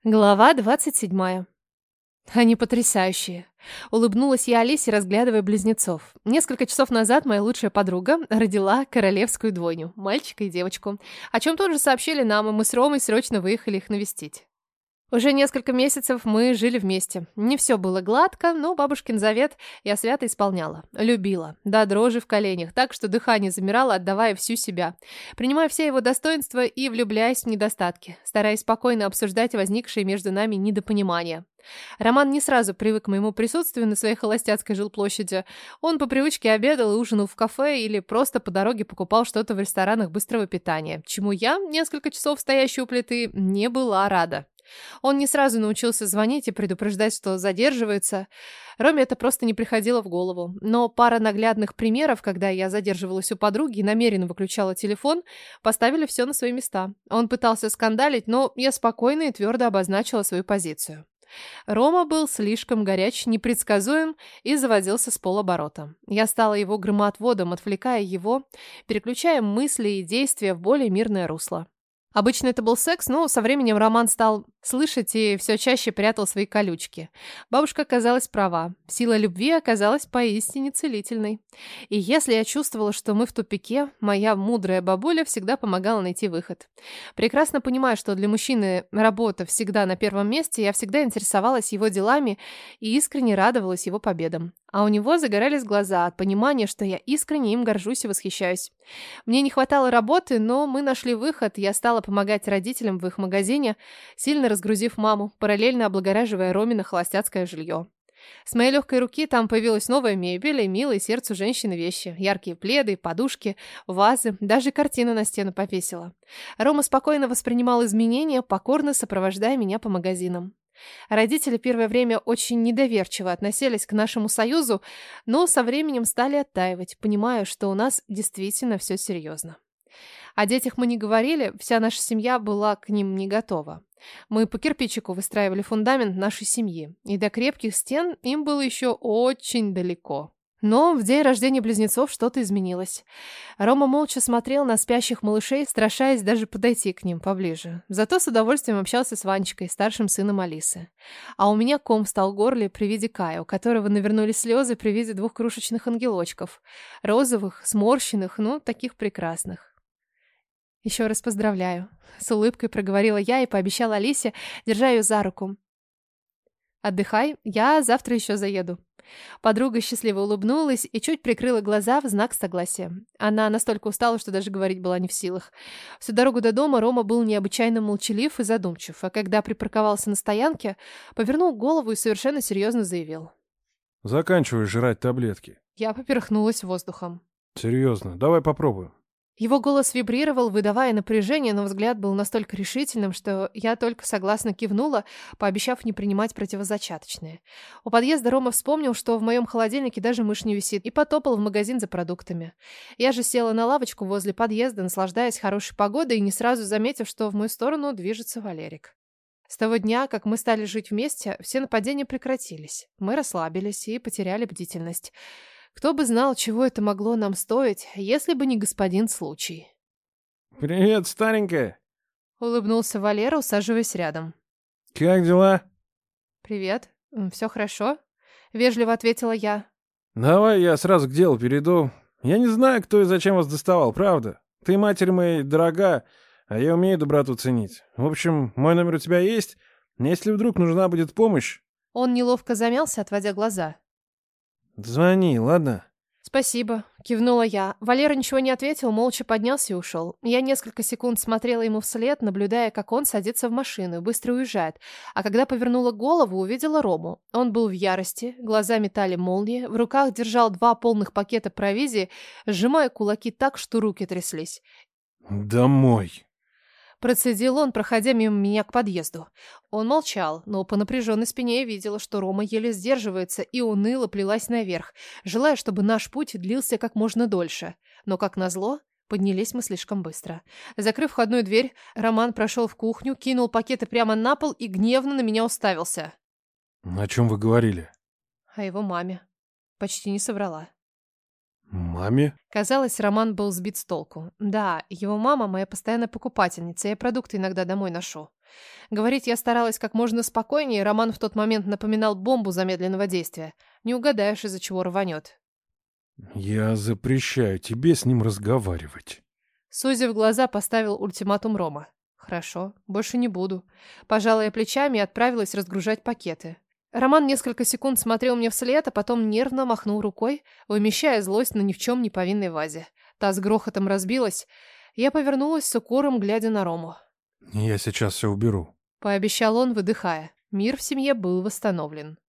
Глава 27. Они потрясающие. Улыбнулась я Алисе, разглядывая близнецов. Несколько часов назад моя лучшая подруга родила королевскую двойню, мальчика и девочку, о чем тоже сообщили нам, и мы с Ромой срочно выехали их навестить. Уже несколько месяцев мы жили вместе. Не все было гладко, но бабушкин завет я свято исполняла. Любила, до дрожи в коленях, так что дыхание замирало, отдавая всю себя. Принимая все его достоинства и влюбляясь в недостатки, стараясь спокойно обсуждать возникшие между нами недопонимания. Роман не сразу привык к моему присутствию на своей холостяцкой жилплощади. Он по привычке обедал и ужинал в кафе или просто по дороге покупал что-то в ресторанах быстрого питания, чему я, несколько часов стоящей у плиты, не была рада. Он не сразу научился звонить и предупреждать, что задерживается. Роме это просто не приходило в голову. Но пара наглядных примеров, когда я задерживалась у подруги и намеренно выключала телефон, поставили все на свои места. Он пытался скандалить, но я спокойно и твердо обозначила свою позицию. Рома был слишком горяч, непредсказуем и заводился с полоборота. Я стала его громоотводом, отвлекая его, переключая мысли и действия в более мирное русло. Обычно это был секс, но со временем Роман стал слышать и все чаще прятал свои колючки. Бабушка оказалась права. Сила любви оказалась поистине целительной. И если я чувствовала, что мы в тупике, моя мудрая бабуля всегда помогала найти выход. Прекрасно понимая, что для мужчины работа всегда на первом месте, я всегда интересовалась его делами и искренне радовалась его победам. А у него загорались глаза от понимания, что я искренне им горжусь и восхищаюсь. Мне не хватало работы, но мы нашли выход, я стала помогать родителям в их магазине, сильно разгрузив маму, параллельно облагораживая Ромина холостяцкое жилье. С моей легкой руки там появилась новая мебель и милые сердцу женщины вещи. Яркие пледы, подушки, вазы, даже картину на стену повесила. Рома спокойно воспринимал изменения, покорно сопровождая меня по магазинам. Родители первое время очень недоверчиво относились к нашему союзу, но со временем стали оттаивать, понимая, что у нас действительно все серьезно. О детях мы не говорили, вся наша семья была к ним не готова. Мы по кирпичику выстраивали фундамент нашей семьи, и до крепких стен им было еще очень далеко. Но в день рождения близнецов что-то изменилось. Рома молча смотрел на спящих малышей, страшась даже подойти к ним поближе. Зато с удовольствием общался с Ванечкой, старшим сыном Алисы. А у меня ком встал в горле при виде Кая, у которого навернулись слезы при виде двух крошечных ангелочков. Розовых, сморщенных, но таких прекрасных. «Еще раз поздравляю», — с улыбкой проговорила я и пообещала Алисе, держа ее за руку. «Отдыхай, я завтра еще заеду». Подруга счастливо улыбнулась и чуть прикрыла глаза в знак согласия. Она настолько устала, что даже говорить была не в силах. Всю дорогу до дома Рома был необычайно молчалив и задумчив, а когда припарковался на стоянке, повернул голову и совершенно серьезно заявил: «Заканчивай жрать таблетки». Я поперхнулась воздухом. «Серьезно, давай попробуем». Его голос вибрировал, выдавая напряжение, но взгляд был настолько решительным, что я только согласно кивнула, пообещав не принимать противозачаточные. У подъезда Рома вспомнил, что в моем холодильнике даже мышь не висит, и потопал в магазин за продуктами. Я же села на лавочку возле подъезда, наслаждаясь хорошей погодой и не сразу заметив, что в мою сторону движется Валерик. С того дня, как мы стали жить вместе, все нападения прекратились. Мы расслабились и потеряли бдительность. Кто бы знал, чего это могло нам стоить, если бы не господин случай. «Привет, старенькая!» — улыбнулся Валера, усаживаясь рядом. «Как дела?» «Привет. Все хорошо?» — вежливо ответила я. «Давай я сразу к делу перейду. Я не знаю, кто и зачем вас доставал, правда. Ты, матерь моя, дорога, а я умею доброту ценить. В общем, мой номер у тебя есть. Если вдруг нужна будет помощь...» Он неловко замялся, отводя глаза. «Звони, ладно?» «Спасибо», — кивнула я. Валера ничего не ответил, молча поднялся и ушел. Я несколько секунд смотрела ему вслед, наблюдая, как он садится в машину и быстро уезжает. А когда повернула голову, увидела Рому. Он был в ярости, глаза метали молнии, в руках держал 2 полных пакета провизии, сжимая кулаки так, что руки тряслись. «Домой!» Процедил он, проходя мимо меня к подъезду. Он молчал, но по напряженной спине я видела, что Рома еле сдерживается и уныло плелась наверх, желая, чтобы наш путь длился как можно дольше. Но, как назло, поднялись мы слишком быстро. Закрыв входную дверь, Роман прошел в кухню, кинул пакеты прямо на пол и гневно на меня уставился. «О чем вы говорили?» О его маме. Почти не соврала. «Маме?» Казалось, Роман был сбит с толку. Да, его мама моя постоянная покупательница, я продукты иногда домой ношу. Говорить я старалась как можно спокойнее, Роман в тот момент напоминал бомбу замедленного действия. Не угадаешь, из-за чего рванет. Я запрещаю тебе с ним разговаривать. Сузив глаза, поставил ультиматум Рома. Хорошо, больше не буду. Пожала я плечами и отправилась разгружать пакеты. Роман несколько секунд смотрел мне вслед, а потом нервно махнул рукой, вымещая злость на ни в чем не повинной вазе. Та с грохотом разбилась. Я повернулась с укором, глядя на Рому. Я сейчас все уберу. Пообещал он, выдыхая. Мир в семье был восстановлен.